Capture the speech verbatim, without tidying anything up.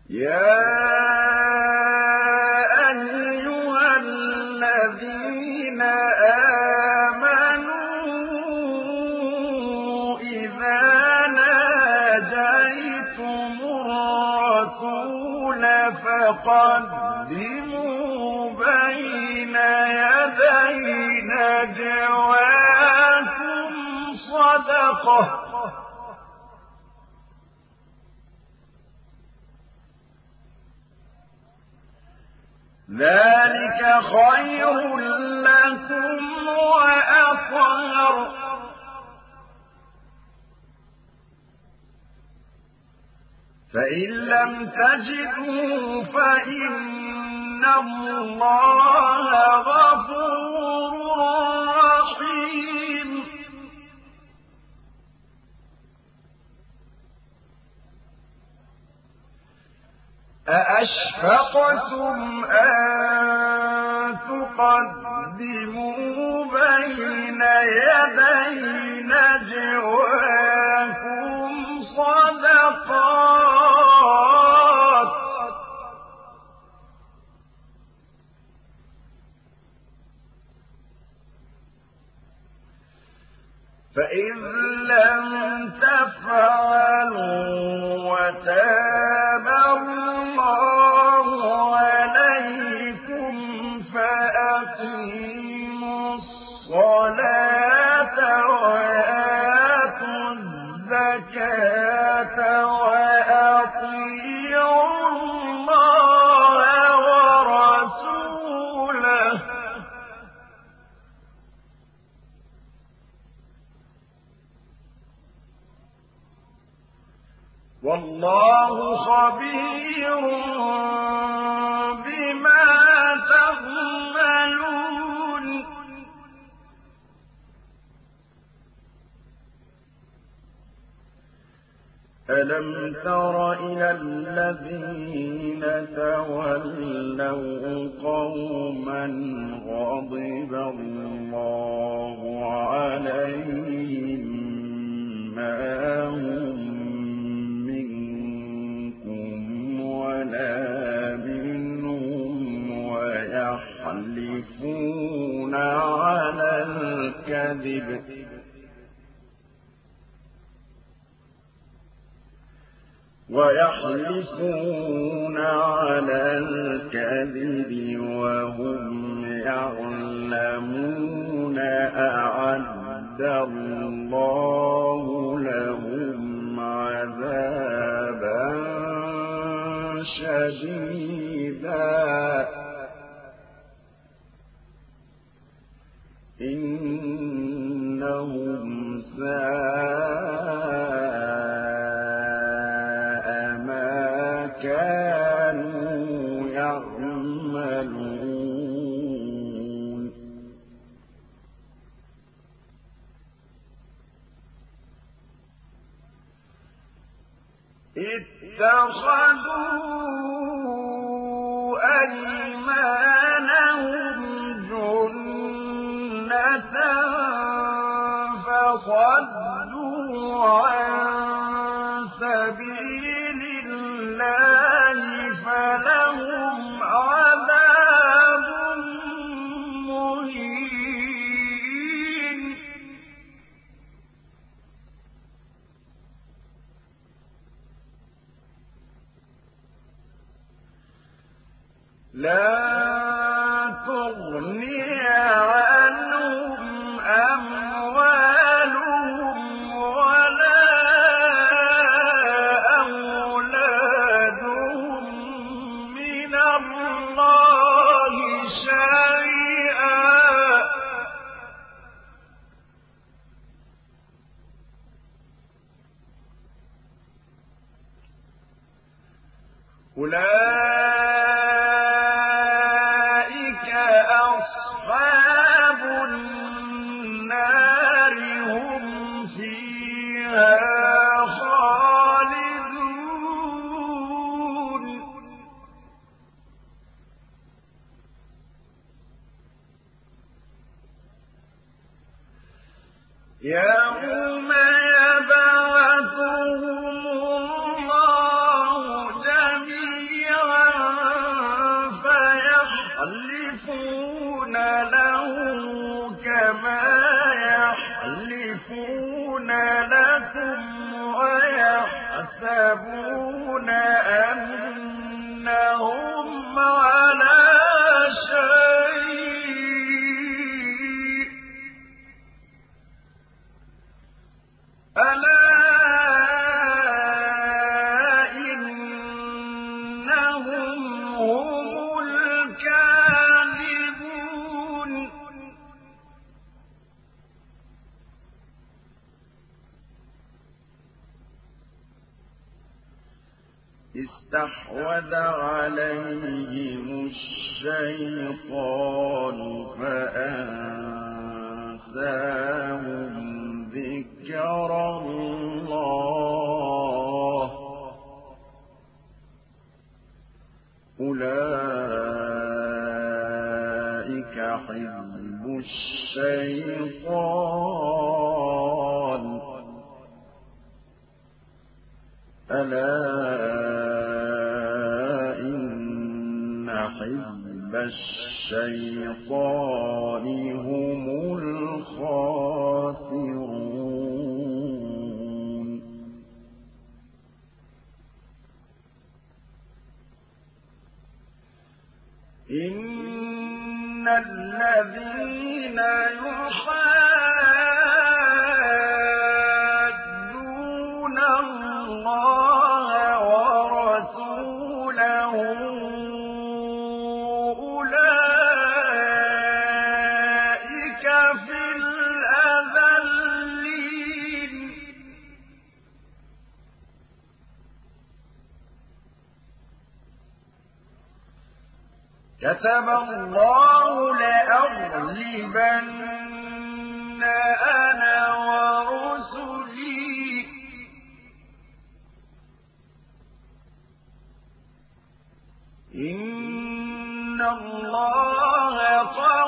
يا أيها الذين آمنوا إذا ناجيتم الرسول فقدموا بين يدي نجواكم صدقة ذلك خير لكم وأطهر فإن لم تجدوا فإن الله غفور رحيم أأشفقتم أن تقدموا بين يدي نجواكم صدقات فإذ لم تفعلوا وتاب الله عليكم فأقيموا الصلاة وآتوا الزكاة وأطيعوا الله ورسوله والله خبير بما تعملون ألم تر إلى الذين تولوا قوما غضب الله عليهم ما هم ولا منهم ويحلفون على الكذب ويحلفون على الكذب وهم يعلمون أعد الله لهم عذابا شديدا إنهم ساء ما كانوا يعملون اتخذوا أيمانهم جنة فصدوا عن سبيل الله فلهم عذاب مهين لا تغني عنهم أموالهم ولا أولادهم من الله شيئا أولئك أصحاب النار هم فيها خالدون يوم يبعثهم الله جميعا لكم ويحسبون أنهم على شيء ألا إنهم هم الكاذبون استحوذ عليهم الشيطان فأنساهم ذكر الله أولئك حزب الشيطان ألا إن حزب الشيطان هم الخاسرون إن الذين يحادون الله ورسوله أولئك في الأذلين كتب الله لأغلبن أنا ورسلي إن الله قال